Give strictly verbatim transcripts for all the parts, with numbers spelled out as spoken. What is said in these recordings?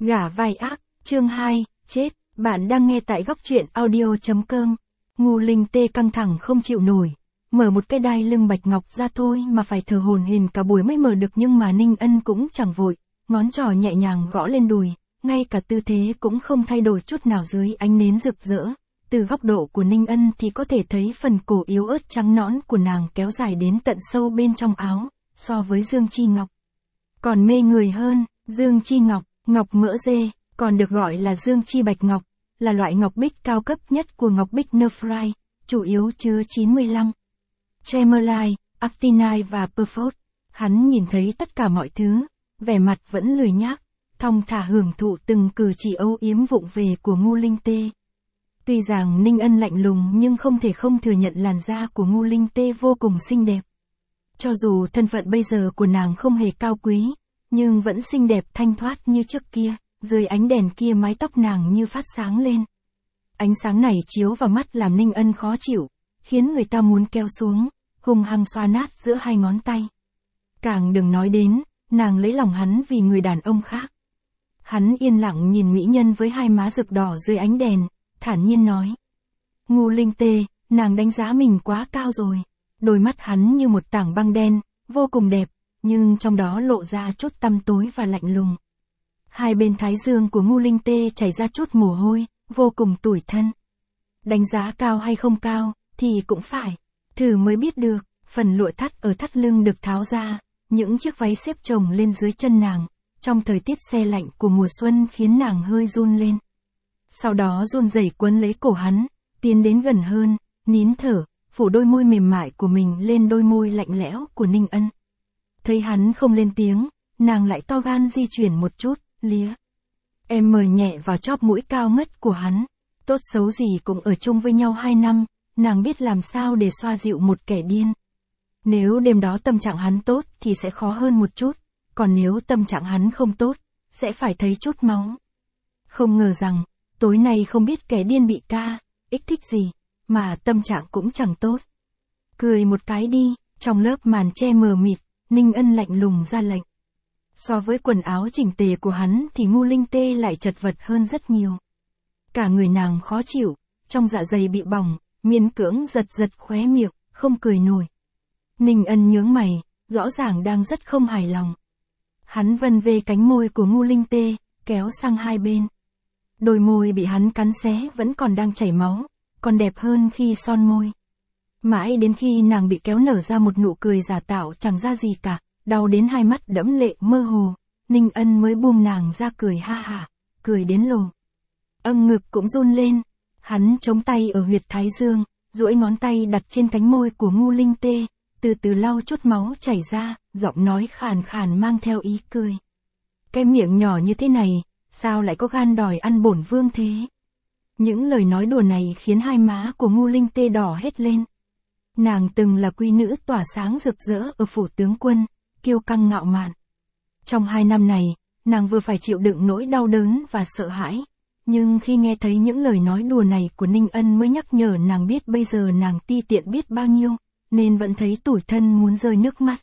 Gả vai ác, chương hai, chết, bạn đang nghe tại góc truyện audio.com. Ngu Linh Tê căng thẳng không chịu nổi, mở một cái đai lưng bạch ngọc ra thôi mà phải thở hổn hển cả buổi mới mở được, nhưng mà Ninh Ân cũng chẳng vội, ngón trỏ nhẹ nhàng gõ lên đùi, ngay cả tư thế cũng không thay đổi chút nào dưới ánh nến rực rỡ. Từ góc độ của Ninh Ân thì có thể thấy phần cổ yếu ớt trắng nõn của nàng kéo dài đến tận sâu bên trong áo, so với Dương Chi Ngọc còn mê người hơn. Dương Chi Ngọc, ngọc mỡ dê, còn được gọi là Dương Chi Bạch Ngọc, là loại ngọc bích cao cấp nhất của ngọc bích Nephrite, chủ yếu chứa chín mươi lăm Tremerlite, Actinide và Perfort. Hắn nhìn thấy tất cả mọi thứ, vẻ mặt vẫn lười nhác, thong thả hưởng thụ từng cử chỉ âu yếm vụng về của Ngu Linh Tê. Tuy rằng Ninh Ân lạnh lùng nhưng không thể không thừa nhận làn da của Ngu Linh Tê vô cùng xinh đẹp. Cho dù thân phận bây giờ của nàng không hề cao quý, nhưng vẫn xinh đẹp thanh thoát như trước kia, dưới ánh đèn kia mái tóc nàng như phát sáng lên. Ánh sáng này chiếu vào mắt làm Ninh Ân khó chịu, khiến người ta muốn kéo xuống, hung hăng xoa nát giữa hai ngón tay. Càng đừng nói đến, nàng lấy lòng hắn vì người đàn ông khác. Hắn yên lặng nhìn mỹ nhân với hai má rực đỏ dưới ánh đèn, thản nhiên nói. Ngu Linh Tê, nàng đánh giá mình quá cao rồi. Đôi mắt hắn như một tảng băng đen, vô cùng đẹp, nhưng trong đó lộ ra chút tăm tối và lạnh lùng. Hai bên thái dương của Ngu Linh Tê chảy ra chút mồ hôi, vô cùng tủi thân. Đánh giá cao hay không cao, thì cũng phải thử mới biết được. Phần lụa thắt ở thắt lưng được tháo ra, những chiếc váy xếp chồng lên dưới chân nàng, trong thời tiết se lạnh của mùa xuân khiến nàng hơi run lên. Sau đó run rẩy quấn lấy cổ hắn, tiến đến gần hơn, nín thở, phủ đôi môi mềm mại của mình lên đôi môi lạnh lẽo của Ninh Ân. Thấy hắn không lên tiếng, nàng lại to gan di chuyển một chút, lía. Em mời nhẹ vào chóp mũi cao ngất của hắn. Tốt xấu gì cũng ở chung với nhau hai năm, nàng biết làm sao để xoa dịu một kẻ điên. Nếu đêm đó tâm trạng hắn tốt thì sẽ khó hơn một chút, còn nếu tâm trạng hắn không tốt, sẽ phải thấy chút máu. Không ngờ rằng, tối nay không biết kẻ điên bị ca, ích thích gì, mà tâm trạng cũng chẳng tốt. Cười một cái đi, trong lớp màn che mờ mịt, Ninh Ân lạnh lùng ra lệnh. So với quần áo chỉnh tề của hắn thì Ngu Linh Tê lại chật vật hơn rất nhiều. Cả người nàng khó chịu, trong dạ dày bị bỏng, miễn cưỡng giật giật khóe miệng, không cười nổi. Ninh Ân nhướng mày, rõ ràng đang rất không hài lòng. Hắn vân về cánh môi của Ngu Linh Tê, kéo sang hai bên. Đôi môi bị hắn cắn xé vẫn còn đang chảy máu, còn đẹp hơn khi son môi. Mãi đến khi nàng bị kéo nở ra một nụ cười giả tạo chẳng ra gì cả, đau đến hai mắt đẫm lệ mơ hồ, Ninh Ân mới buông nàng ra cười ha hả, cười đến lồ. Âng ngực cũng run lên, hắn chống tay ở huyệt thái dương, duỗi ngón tay đặt trên cánh môi của Ngu Linh Tê, từ từ lau chút máu chảy ra, giọng nói khàn khàn mang theo ý cười. Cái miệng nhỏ như thế này, sao lại có gan đòi ăn bổn vương thế? Những lời nói đùa này khiến hai má của Ngu Linh Tê đỏ hết lên. Nàng từng là quý nữ tỏa sáng rực rỡ ở phủ tướng quân, kiêu căng ngạo mạn. Trong hai năm này, nàng vừa phải chịu đựng nỗi đau đớn và sợ hãi, nhưng khi nghe thấy những lời nói đùa này của Ninh Ân mới nhắc nhở nàng biết bây giờ nàng ti tiện biết bao nhiêu, nên vẫn thấy tủi thân muốn rơi nước mắt.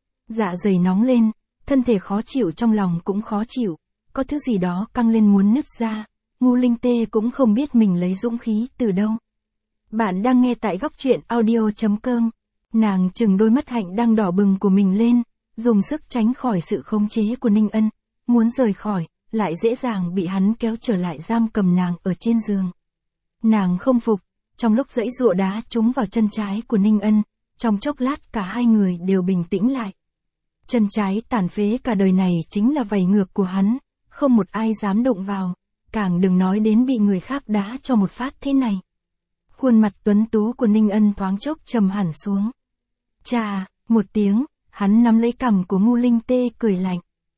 Dạ dày nóng lên, thân thể khó chịu trong lòng cũng khó chịu, có thứ gì đó căng lên muốn nứt ra. Ngu Linh Tê cũng không biết mình lấy dũng khí từ đâu. Bạn đang nghe tại góc truyện audio.com. Nàng trừng đôi mắt hạnh đang đỏ bừng của mình lên, dùng sức tránh khỏi sự khống chế của Ninh Ân, muốn rời khỏi, lại dễ dàng bị hắn kéo trở lại giam cầm nàng ở trên giường. Nàng không phục, trong lúc giãy giụa đá trúng vào chân trái của Ninh Ân, trong chốc lát cả hai người đều bình tĩnh lại. Chân trái tàn phế cả đời này chính là vảy ngược của hắn, không một ai dám đụng vào, càng đừng nói đến bị người khác đá cho một phát thế này. Khuôn mặt tuấn tú của Ninh Ân thoáng chốc trầm hẳn xuống. Chà, một tiếng, hắn nắm lấy cằm của Ngu Linh Tê cười lạnh.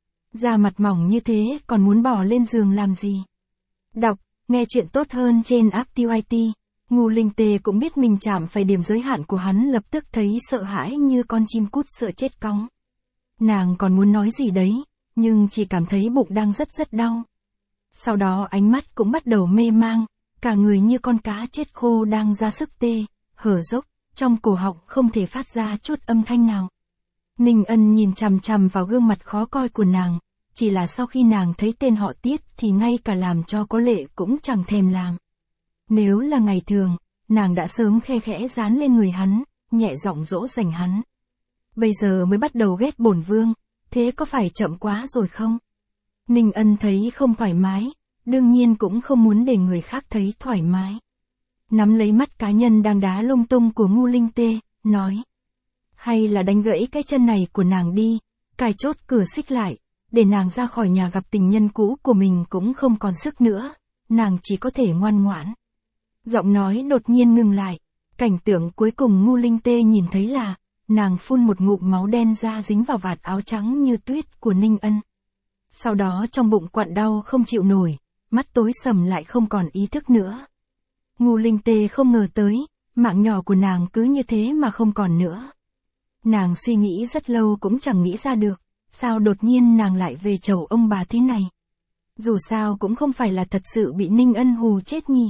Da mặt mỏng như thế còn muốn bỏ lên giường làm gì? Đọc, nghe chuyện tốt hơn trên app tê i tê. Ngu Linh Tê cũng biết mình chạm phải điểm giới hạn của hắn, lập tức thấy sợ hãi như con chim cút sợ chết cóng. Nàng còn muốn nói gì đấy, nhưng chỉ cảm thấy bụng đang rất rất đau. Sau đó ánh mắt cũng bắt đầu mê mang, cả người như con cá chết khô đang ra sức tê, hở dốc, trong cổ họng không thể phát ra chút âm thanh nào. Ninh Ân nhìn chằm chằm vào gương mặt khó coi của nàng, chỉ là sau khi nàng thấy tên họ Tiết thì ngay cả làm cho có lệ cũng chẳng thèm làm. Nếu là ngày thường, nàng đã sớm khe khẽ dán lên người hắn, nhẹ giọng dỗ dành hắn. Bây giờ mới bắt đầu ghét bổn vương, thế có phải chậm quá rồi không? Ninh Ân thấy không thoải mái, đương nhiên cũng không muốn để người khác thấy thoải mái. Nắm lấy mắt cá nhân đang đá lung tung của Ngô Linh Tê, nói. Hay là đánh gãy cái chân này của nàng đi, cài chốt cửa xích lại, để nàng ra khỏi nhà gặp tình nhân cũ của mình cũng không còn sức nữa, nàng chỉ có thể ngoan ngoãn. Giọng nói đột nhiên ngừng lại, cảnh tượng cuối cùng Ngô Linh Tê nhìn thấy là, nàng phun một ngụm máu đen ra dính vào vạt áo trắng như tuyết của Ninh Ân. Sau đó trong bụng quặn đau không chịu nổi, mắt tối sầm lại không còn ý thức nữa. Ngô Linh Tê không ngờ tới, mạng nhỏ của nàng cứ như thế mà không còn nữa. Nàng suy nghĩ rất lâu cũng chẳng nghĩ ra được, sao đột nhiên nàng lại về chầu ông bà thế này. Dù sao cũng không phải là thật sự bị Ninh Ân hù chết nhỉ.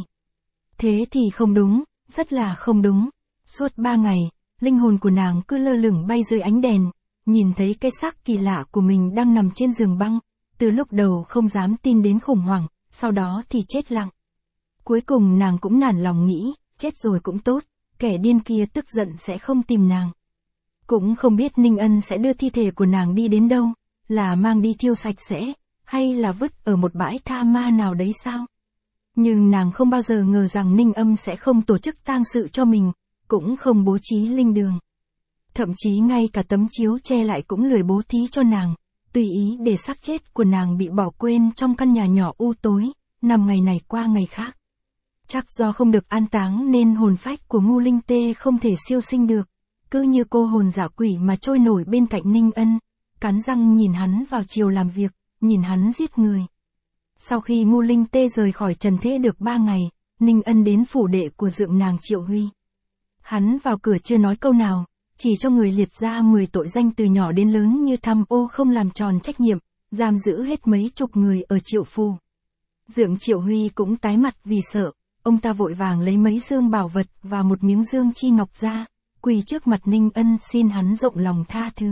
Thế thì không đúng, rất là không đúng. Suốt ba ngày, linh hồn của nàng cứ lơ lửng bay dưới ánh đèn, nhìn thấy cái xác kỳ lạ của mình đang nằm trên giường băng, từ lúc đầu không dám tin đến khủng hoảng, sau đó thì chết lặng. Cuối cùng nàng cũng nản lòng nghĩ, chết rồi cũng tốt, kẻ điên kia tức giận sẽ không tìm nàng. Cũng không biết Ninh Ân sẽ đưa thi thể của nàng đi đến đâu, là mang đi thiêu sạch sẽ, hay là vứt ở một bãi tha ma nào đấy sao? Nhưng nàng không bao giờ ngờ rằng Ninh Âm sẽ không tổ chức tang sự cho mình, cũng không bố trí linh đường. Thậm chí ngay cả tấm chiếu che lại cũng lười bố thí cho nàng, tùy ý để xác chết của nàng bị bỏ quên trong căn nhà nhỏ u tối, nằm ngày này qua ngày khác. Chắc do không được an táng nên hồn phách của Ngô Linh Tê không thể siêu sinh được, cứ như cô hồn dã quỷ mà trôi nổi bên cạnh Ninh Ân, cắn răng nhìn hắn vào chiều làm việc, nhìn hắn giết người. Sau khi Ngô Linh Tê rời khỏi trần thế được ba ngày, Ninh Ân đến phủ đệ của dượng nàng Triệu Huy. Hắn vào cửa chưa nói câu nào, chỉ cho người liệt ra mười tội danh từ nhỏ đến lớn như tham ô không làm tròn trách nhiệm, giam giữ hết mấy chục người ở Triệu Phủ. Dượng Triệu Huy cũng tái mặt vì sợ, ông ta vội vàng lấy mấy dương bảo vật và một miếng dương chi ngọc ra, quỳ trước mặt Ninh Ân xin hắn rộng lòng tha thứ.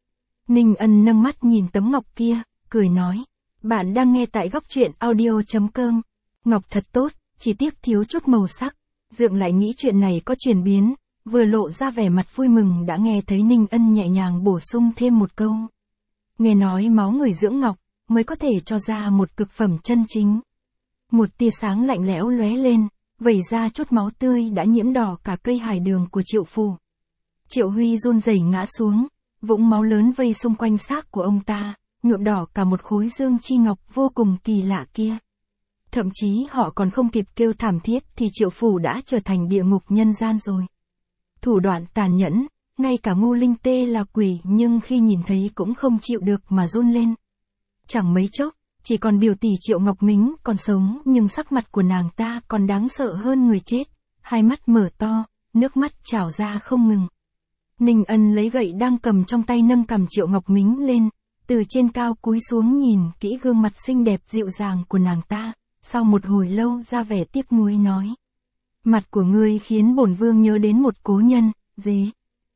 Ninh Ân nâng mắt nhìn tấm ngọc kia, cười nói, bạn đang nghe tại góc truyện audio chấm com. Ngọc thật tốt, chỉ tiếc thiếu chút màu sắc. Dượng lại nghĩ chuyện này có chuyển biến, vừa lộ ra vẻ mặt vui mừng đã nghe thấy Ninh Ân nhẹ nhàng bổ sung thêm một câu. Nghe nói máu người dưỡng ngọc, mới có thể cho ra một cực phẩm chân chính. Một tia sáng lạnh lẽo lóe lên, vẩy ra chút máu tươi đã nhiễm đỏ cả cây hải đường của Triệu Phủ. Triệu Huy run rẩy ngã xuống, vũng máu lớn vây xung quanh xác của ông ta, nhuộm đỏ cả một khối dương chi ngọc vô cùng kỳ lạ kia. Thậm chí họ còn không kịp kêu thảm thiết thì Triệu Phủ đã trở thành địa ngục nhân gian rồi. Thủ đoạn tàn nhẫn, ngay cả Ngô Linh Tê là quỷ nhưng khi nhìn thấy cũng không chịu được mà run lên. Chẳng mấy chốc, chỉ còn biểu tỷ Triệu Ngọc Mính còn sống nhưng sắc mặt của nàng ta còn đáng sợ hơn người chết, hai mắt mở to, nước mắt trào ra không ngừng. Ninh Ân lấy gậy đang cầm trong tay nâng cằm Triệu Ngọc Mính lên, từ trên cao cúi xuống nhìn kỹ gương mặt xinh đẹp dịu dàng của nàng ta, sau một hồi lâu ra vẻ tiếc nuối nói. Mặt của ngươi khiến bổn vương nhớ đến một cố nhân, dế.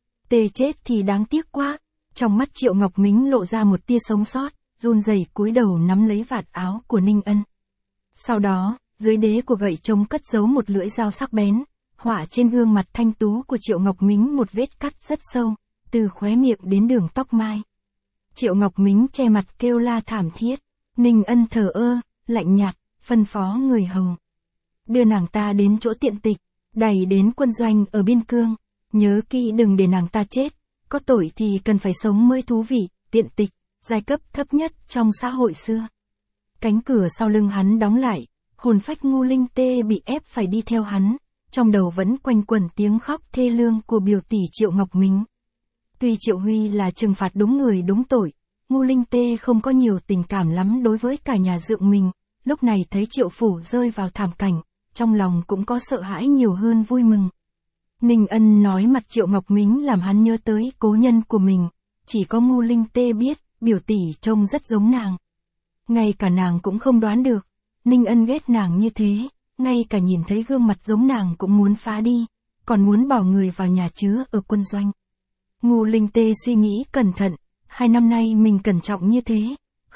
Tê chết thì đáng tiếc quá, trong mắt Triệu Ngọc Mính lộ ra một tia sống sót, run rẩy cúi đầu nắm lấy vạt áo của Ninh Ân. Sau đó, dưới đế của gậy trông cất giấu một lưỡi dao sắc bén, họa trên gương mặt thanh tú của Triệu Ngọc Mính một vết cắt rất sâu, từ khóe miệng đến đường tóc mai. Triệu Ngọc Mính che mặt kêu la thảm thiết, Ninh Ân thờ ơ, lạnh nhạt, phân phó người hầu. Đưa nàng ta đến chỗ tiện tịch, đẩy đến quân doanh ở biên cương, nhớ kỹ đừng để nàng ta chết, có tội thì cần phải sống mới thú vị, tiện tịch, giai cấp thấp nhất trong xã hội xưa. Cánh cửa sau lưng hắn đóng lại, hồn phách Ngô Linh Tê bị ép phải đi theo hắn, trong đầu vẫn quanh quẩn tiếng khóc thê lương của biểu tỷ Triệu Ngọc Mính. Tuy Triệu Huy là trừng phạt đúng người đúng tội, Ngô Linh Tê không có nhiều tình cảm lắm đối với cả nhà dượng mình, lúc này thấy Triệu Phủ rơi vào thảm cảnh, trong lòng cũng có sợ hãi nhiều hơn vui mừng. Ninh Ân nói mặt Triệu Ngọc Mính làm hắn nhớ tới cố nhân của mình, chỉ có Ngô Linh Tê biết, biểu tỷ trông rất giống nàng. Ngay cả nàng cũng không đoán được, Ninh Ân ghét nàng như thế, ngay cả nhìn thấy gương mặt giống nàng cũng muốn phá đi, còn muốn bỏ người vào nhà chứa ở quân doanh. Ngô Linh Tê suy nghĩ cẩn thận, hai năm nay mình cẩn trọng như thế,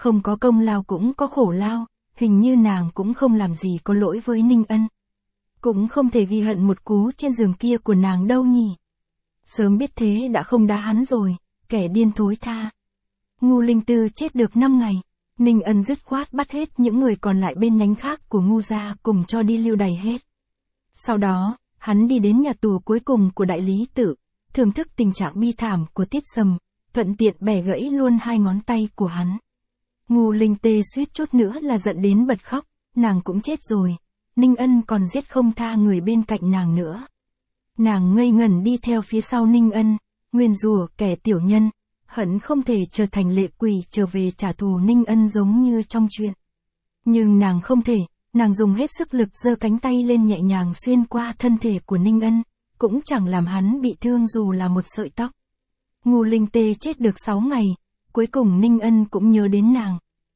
không có công lao cũng có khổ lao, hình như nàng cũng không làm gì có lỗi với Ninh Ân. Cũng không thể ghi hận một cú trên giường kia của nàng đâu nhỉ. Sớm biết thế đã không đá hắn rồi, kẻ điên thối tha. Ngu Linh Tư chết được năm ngày, Ninh Ân dứt khoát bắt hết những người còn lại bên nhánh khác của Ngu gia cùng cho đi lưu đày hết. Sau đó, hắn đi đến nhà tù cuối cùng của đại lý tự, thưởng thức tình trạng bi thảm của Tiết Sầm, thuận tiện bẻ gãy luôn hai ngón tay của hắn. Ngu Linh Tê suýt chút nữa là giận đến bật khóc, nàng cũng chết rồi, Ninh Ân còn giết không tha người bên cạnh nàng nữa. Nàng ngây ngẩn đi theo phía sau Ninh Ân, nguyền rủa kẻ tiểu nhân, hận không thể trở thành lệ quỷ trở về trả thù Ninh Ân giống như trong chuyện. Nhưng nàng không thể, nàng dùng hết sức lực giơ cánh tay lên nhẹ nhàng xuyên qua thân thể của Ninh Ân, cũng chẳng làm hắn bị thương dù là một sợi tóc. Ngu Linh Tê chết được sáu ngày, cuối cùng Ninh Ân cũng nhớ đến nàng.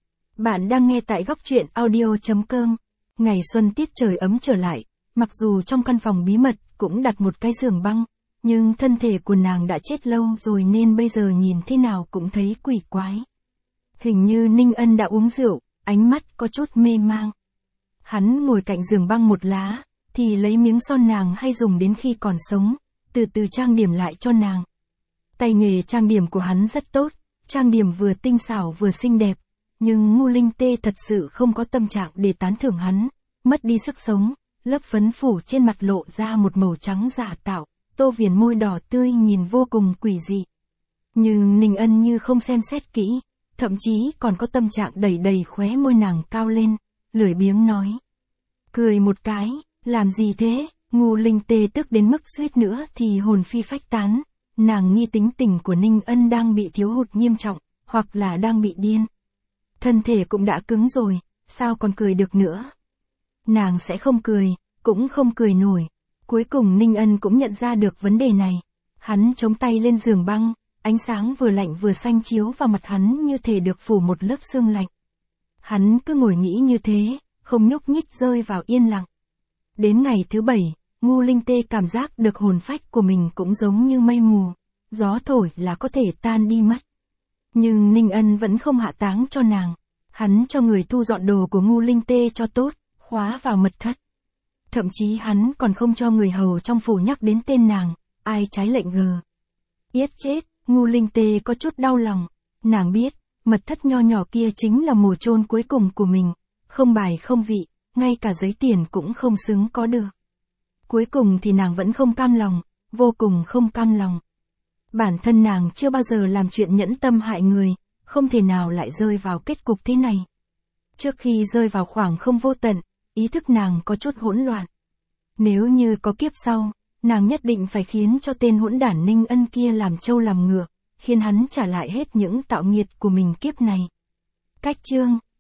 Bạn đang nghe tại góc truyện audio chấm com. Ngày xuân tiết trời ấm trở lại, mặc dù trong căn phòng bí mật cũng đặt một cái giường băng, nhưng thân thể của nàng đã chết lâu rồi nên bây giờ nhìn thế nào cũng thấy quỷ quái. Hình như Ninh Ân đã uống rượu, ánh mắt có chút mê mang. Hắn ngồi cạnh giường băng một lá, thì lấy miếng son nàng hay dùng đến khi còn sống, từ từ trang điểm lại cho nàng. Tay nghề trang điểm của hắn rất tốt, trang điểm vừa tinh xảo vừa xinh đẹp, nhưng Ngu Linh Tê thật sự không có tâm trạng để tán thưởng hắn, mất đi sức sống, lớp phấn phủ trên mặt lộ ra một màu trắng giả tạo, tô viền môi đỏ tươi nhìn vô cùng quỷ dị. Nhưng Ninh Ân như không xem xét kỹ, thậm chí còn có tâm trạng đẩy đầy khóe môi nàng cao lên, lười biếng nói. Cười một cái, làm gì thế? Ngu Linh Tê tức đến mức suýt nữa thì hồn phi phách tán, nàng nghi tính tình của Ninh Ân đang bị thiếu hụt nghiêm trọng, hoặc là đang bị điên. Thân thể cũng đã cứng rồi, sao còn cười được nữa? Nàng sẽ không cười, cũng không cười nổi. Cuối cùng Ninh Ân cũng nhận ra được vấn đề này. Hắn chống tay lên giường băng, ánh sáng vừa lạnh vừa xanh chiếu vào mặt hắn như thể được phủ một lớp sương lạnh. Hắn cứ ngồi nghĩ như thế, không nhúc nhích rơi vào yên lặng. Đến ngày thứ bảy, Ngu Linh Tê cảm giác được hồn phách của mình cũng giống như mây mù, gió thổi là có thể tan đi mất. Nhưng Ninh Ân vẫn không hạ táng cho nàng. Hắn cho người thu dọn đồ của Ngu Linh Tê cho tốt, khóa vào mật thất. Thậm chí hắn còn không cho người hầu trong phủ nhắc đến tên nàng, ai trái lệnh gờ. Yết chết, Ngu Linh Tê có chút đau lòng. Nàng biết, mật thất nho nhỏ kia chính là mồ chôn cuối cùng của mình, không bài không vị, ngay cả giấy tiền cũng không xứng có được. Cuối cùng thì nàng vẫn không cam lòng, vô cùng không cam lòng. Bản thân nàng chưa bao giờ làm chuyện nhẫn tâm hại người, không thể nào lại rơi vào kết cục thế này. Trước khi rơi vào khoảng không vô tận, ý thức nàng có chút hỗn loạn. Nếu như có kiếp sau, nàng nhất định phải khiến cho tên hỗn đản Ninh Ân kia làm trâu làm ngựa, khiến hắn trả lại hết những tạo nghiệt của mình kiếp này. Cách chương